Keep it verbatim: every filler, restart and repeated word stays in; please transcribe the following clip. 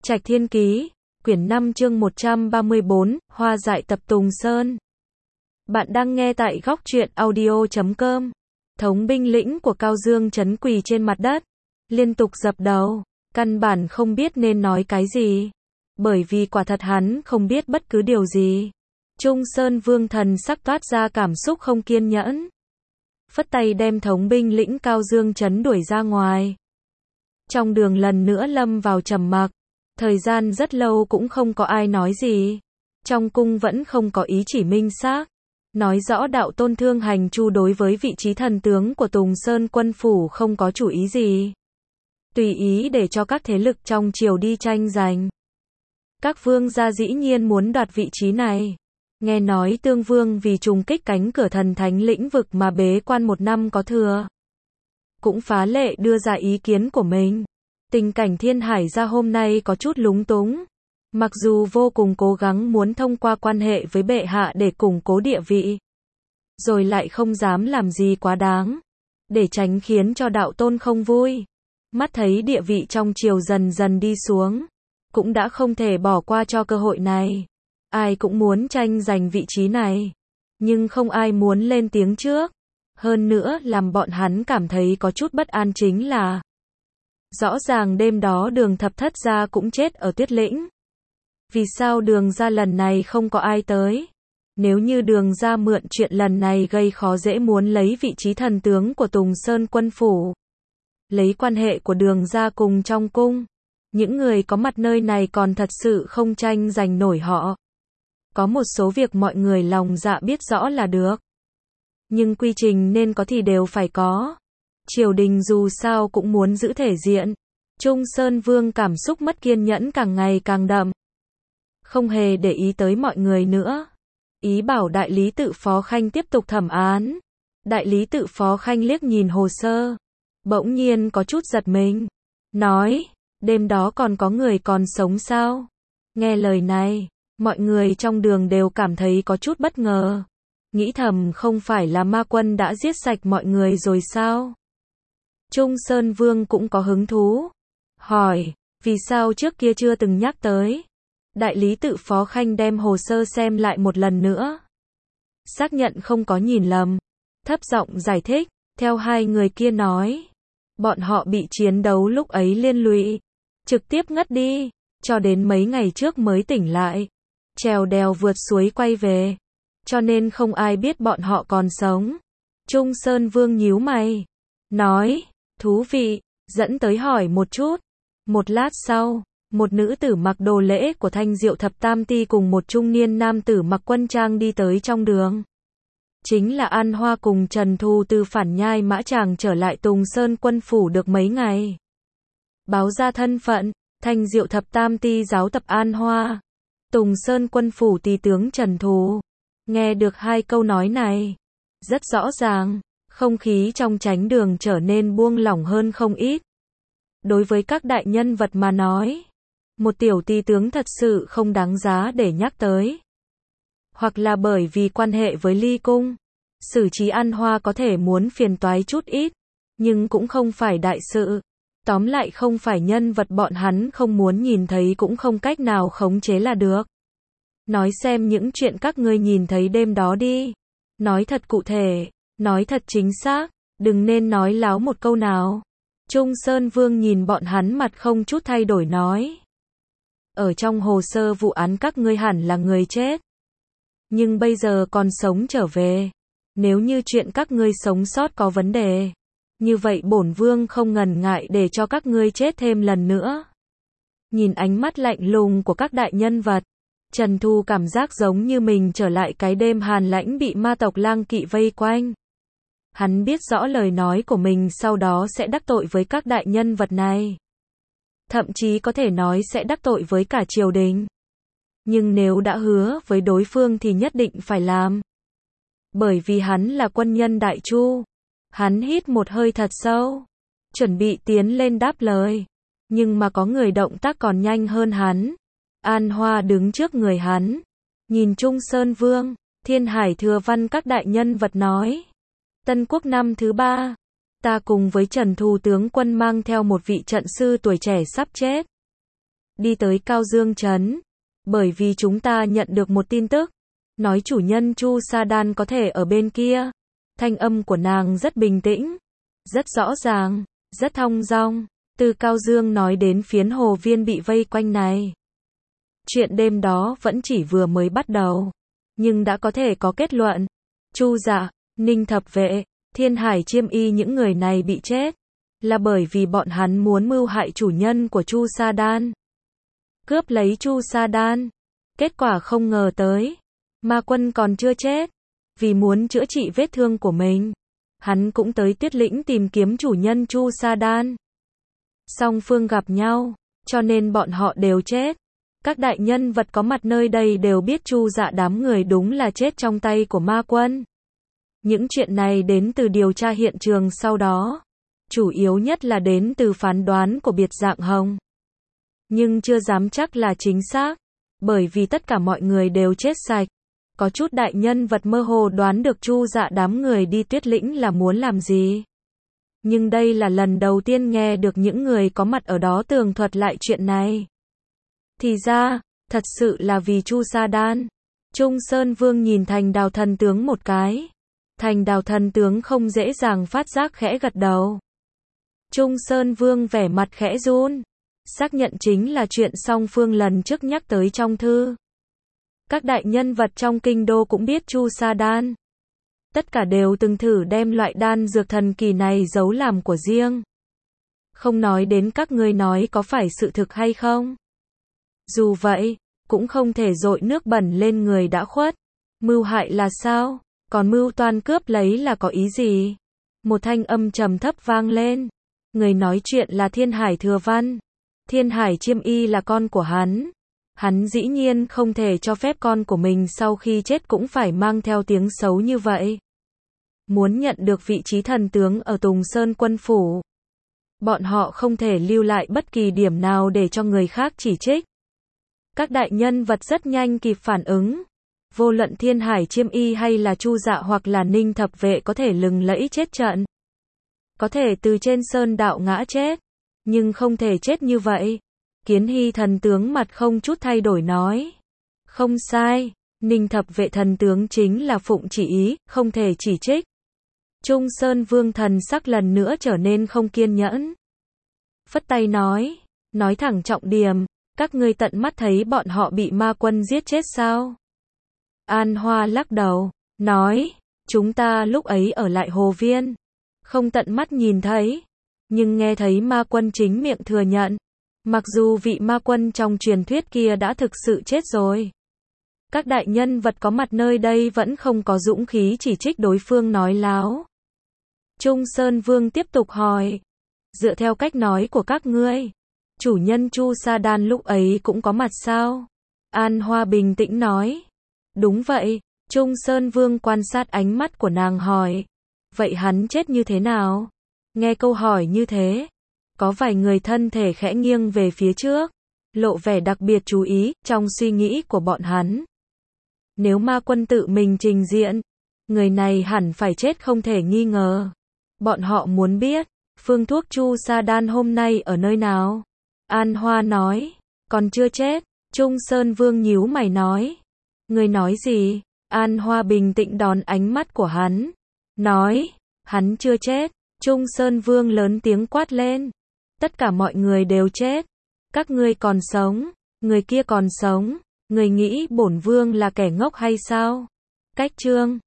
Trạch Thiên Ký, quyển năm chương một trăm ba mươi bốn, Hoa dại tập Tùng Sơn. Bạn đang nghe tại góc truyện audio chấm com. Thống binh lĩnh của Cao Dương Trấn quỳ trên mặt đất, liên tục dập đầu, căn bản không biết nên nói cái gì. Bởi vì quả thật hắn không biết bất cứ điều gì. Trung Sơn Vương thần sắc toát ra cảm xúc không kiên nhẫn. Phất tay đem thống binh lĩnh Cao Dương Trấn đuổi ra ngoài. Trong đường lần nữa lâm vào trầm mặc. Thời gian rất lâu cũng không có ai nói gì. Trong cung vẫn không có ý chỉ minh xác. Nói rõ đạo tôn Thương Hành Chu đối với vị trí thần tướng của Tùng Sơn quân phủ không có chủ ý gì. Tùy ý để cho các thế lực trong triều đi tranh giành. Các vương gia dĩ nhiên muốn đoạt vị trí này. Nghe nói Tương Vương vì trùng kích cánh cửa thần thánh lĩnh vực mà bế quan một năm có thừa. Cũng phá lệ đưa ra ý kiến của mình. Tình cảnh Thiên Hải gia hôm nay có chút lúng túng. Mặc dù vô cùng cố gắng muốn thông qua quan hệ với bệ hạ để củng cố địa vị. Rồi lại không dám làm gì quá đáng. Để tránh khiến cho đạo tôn không vui. Mắt thấy địa vị trong triều dần dần đi xuống. Cũng đã không thể bỏ qua cho cơ hội này. Ai cũng muốn tranh giành vị trí này. Nhưng không ai muốn lên tiếng trước. Hơn nữa làm bọn hắn cảm thấy có chút bất an chính là rõ ràng đêm đó Đường Thập Thất gia cũng chết ở Tuyết Lĩnh. Vì sao Đường gia lần này không có ai tới? Nếu như Đường gia mượn chuyện lần này gây khó dễ muốn lấy vị trí thần tướng của Tùng Sơn quân phủ. Lấy quan hệ của Đường gia cùng trong cung. Những người có mặt nơi này còn thật sự không tranh giành nổi họ. Có một số việc mọi người lòng dạ biết rõ là được. Nhưng quy trình nên có thì đều phải có. Triều đình dù sao cũng muốn giữ thể diện. Trung Sơn Vương cảm xúc mất kiên nhẫn càng ngày càng đậm. Không hề để ý tới mọi người nữa. Ý bảo đại lý tự Phó Khanh tiếp tục thẩm án. Đại lý tự Phó Khanh liếc nhìn hồ sơ. Bỗng nhiên có chút giật mình. Nói, đêm đó còn có người còn sống sao? Nghe lời này, mọi người trong đường đều cảm thấy có chút bất ngờ. Nghĩ thầm không phải là ma quân đã giết sạch mọi người rồi sao? Trung Sơn Vương cũng có hứng thú. Hỏi, vì sao trước kia chưa từng nhắc tới? Đại lý tự Phó Khanh đem hồ sơ xem lại một lần nữa. Xác nhận không có nhìn lầm. Thấp giọng giải thích, theo hai người kia nói. Bọn họ bị chiến đấu lúc ấy liên lụy. Trực tiếp ngất đi, cho đến mấy ngày trước mới tỉnh lại. Trèo đèo vượt suối quay về. Cho nên không ai biết bọn họ còn sống. Trung Sơn Vương nhíu mày. Nói, thú vị, dẫn tới hỏi một chút. Một lát sau, một nữ tử mặc đồ lễ của Thanh Diệu Thập Tam Ti cùng một trung niên nam tử mặc quân trang đi tới trong đường. Chính là An Hoa cùng Trần Thu từ Phản Nhai Mã Tràng trở lại Tùng Sơn quân phủ được mấy ngày. Báo ra thân phận, Thanh Diệu Thập Tam Ti giáo tập An Hoa. Tùng Sơn quân phủ tỳ tướng Trần Thu. Nghe được hai câu nói này, rất rõ ràng, không khí trong chánh đường trở nên buông lỏng hơn không ít. Đối với các đại nhân vật mà nói, một tiểu tỳ tướng thật sự không đáng giá để nhắc tới. Hoặc là bởi vì quan hệ với Ly Cung, xử trí An Hoa có thể muốn phiền toái chút ít, nhưng cũng không phải đại sự. Tóm lại không phải nhân vật bọn hắn không muốn nhìn thấy cũng không cách nào khống chế là được. Nói xem những chuyện các ngươi nhìn thấy đêm đó đi. Nói thật cụ thể, nói thật chính xác, đừng nên nói láo một câu nào. Trung Sơn Vương nhìn bọn hắn mặt không chút thay đổi nói. Ở trong hồ sơ vụ án các ngươi hẳn là người chết. Nhưng bây giờ còn sống trở về. Nếu như chuyện các ngươi sống sót có vấn đề, như vậy bổn vương không ngần ngại để cho các ngươi chết thêm lần nữa. Nhìn ánh mắt lạnh lùng của các đại nhân vật, Trần Thu cảm giác giống như mình trở lại cái đêm hàn lãnh bị ma tộc Lang Kỵ vây quanh. Hắn biết rõ lời nói của mình sau đó sẽ đắc tội với các đại nhân vật này. Thậm chí có thể nói sẽ đắc tội với cả triều đình. Nhưng nếu đã hứa với đối phương thì nhất định phải làm. Bởi vì hắn là quân nhân Đại Chu. Hắn hít một hơi thật sâu, chuẩn bị tiến lên đáp lời. Nhưng mà có người động tác còn nhanh hơn hắn. An Hoa đứng trước người hắn, nhìn Trung Sơn Vương, Thiên Hải Thừa Văn các đại nhân vật nói. Tân Quốc năm thứ ba, ta cùng với Trần Thu tướng quân mang theo một vị trận sư tuổi trẻ sắp chết. đi tới Cao Dương Trấn. Bởi vì chúng ta nhận được một tin tức, nói chủ nhân Chu Sa Đan có thể ở bên kia. Thanh âm của nàng rất bình tĩnh, rất rõ ràng, rất thong dong. Từ Cao Dương nói đến phiến hồ viên bị vây quanh này. Chuyện đêm đó vẫn chỉ vừa mới bắt đầu, nhưng đã có thể có kết luận. Chu Dạ, Ninh Thập Vệ, Thiên Hải Chiêm Y những người này bị chết, là bởi vì bọn hắn muốn mưu hại chủ nhân của Chu Sa Đan. Cướp lấy Chu Sa Đan. Kết quả không ngờ tới, Ma Quân còn chưa chết. Vì muốn chữa trị vết thương của mình, hắn cũng tới Tuyết Lĩnh tìm kiếm chủ nhân Chu Sa Đan. Song phương gặp nhau, cho nên bọn họ đều chết. Các đại nhân vật có mặt nơi đây đều biết Chu Dạ đám người đúng là chết trong tay của Ma Quân. Những chuyện này đến từ điều tra hiện trường sau đó. Chủ yếu nhất là đến từ phán đoán của Biệt Dạng Hồng. Nhưng chưa dám chắc là chính xác, bởi vì tất cả mọi người đều chết sạch. Có chút đại nhân vật mơ hồ đoán được Chu Dạ đám người đi Tuyết Lĩnh là muốn làm gì. Nhưng đây là lần đầu tiên nghe được những người có mặt ở đó tường thuật lại chuyện này. Thì ra, thật sự là vì Chu Sa Đan. Trung Sơn Vương nhìn Thành Đào thần tướng một cái. Thành Đào thần tướng không dễ dàng phát giác khẽ gật đầu. Trung Sơn Vương vẻ mặt khẽ run. Xác nhận chính là chuyện song phương lần trước nhắc tới trong thư. Các đại nhân vật trong kinh đô cũng biết Chu Sa Đan. Tất cả đều từng thử đem loại đan dược thần kỳ này giấu làm của riêng. Không nói đến các ngươi nói có phải sự thực hay không. Dù vậy, cũng không thể dội nước bẩn lên người đã khuất. Mưu hại là sao? Còn mưu toan cướp lấy là có ý gì? Một thanh âm trầm thấp vang lên. Người nói chuyện là Thiên Hải Thừa Văn. Thiên Hải Chiêm Y là con của hắn. Hắn dĩ nhiên không thể cho phép con của mình sau khi chết cũng phải mang theo tiếng xấu như vậy. Muốn nhận được vị trí thần tướng ở Tùng Sơn quân phủ, bọn họ không thể lưu lại bất kỳ điểm nào để cho người khác chỉ trích. Các đại nhân vật rất nhanh kịp phản ứng. Vô luận Thiên Hải Chiêm Y hay là Chu Dạ hoặc là Ninh Thập Vệ có thể lừng lẫy chết trận. Có thể từ trên sơn đạo ngã chết. Nhưng không thể chết như vậy. Kiến Hy thần tướng mặt không chút thay đổi nói. Không sai, Ninh Thập Vệ thần tướng chính là phụng chỉ ý, không thể chỉ trích. Trung Sơn Vương thần sắc lần nữa trở nên không kiên nhẫn. Phất tay nói, nói thẳng trọng điểm, các ngươi tận mắt thấy bọn họ bị Ma Quân giết chết sao? An Hoa lắc đầu, nói, chúng ta lúc ấy ở lại hồ viên, không tận mắt nhìn thấy, nhưng nghe thấy Ma Quân chính miệng thừa nhận, mặc dù vị Ma Quân trong truyền thuyết kia đã thực sự chết rồi. Các đại nhân vật có mặt nơi đây vẫn không có dũng khí chỉ trích đối phương nói láo. Trung Sơn Vương tiếp tục hỏi, dựa theo cách nói của các ngươi, chủ nhân Chu Sa Đan lúc ấy cũng có mặt sao? An Hoa bình tĩnh nói, đúng vậy. Trung Sơn Vương quan sát ánh mắt của nàng hỏi, vậy hắn chết như thế nào? Nghe câu hỏi như thế, có vài người thân thể khẽ nghiêng về phía trước, lộ vẻ đặc biệt chú ý trong suy nghĩ của bọn hắn. Nếu Ma Quân tự mình trình diện, người này hẳn phải chết không thể nghi ngờ. Bọn họ muốn biết, phương thuốc Chu Sa Đan hôm nay ở nơi nào? An Hoa nói, còn chưa chết. Trung Sơn Vương nhíu mày nói, người nói gì? An Hoa bình tĩnh đón ánh mắt của hắn, nói, hắn chưa chết. Trung Sơn Vương lớn tiếng quát lên, tất cả mọi người đều chết, các ngươi còn sống, người kia còn sống, người nghĩ bổn vương là kẻ ngốc hay sao? Cách chương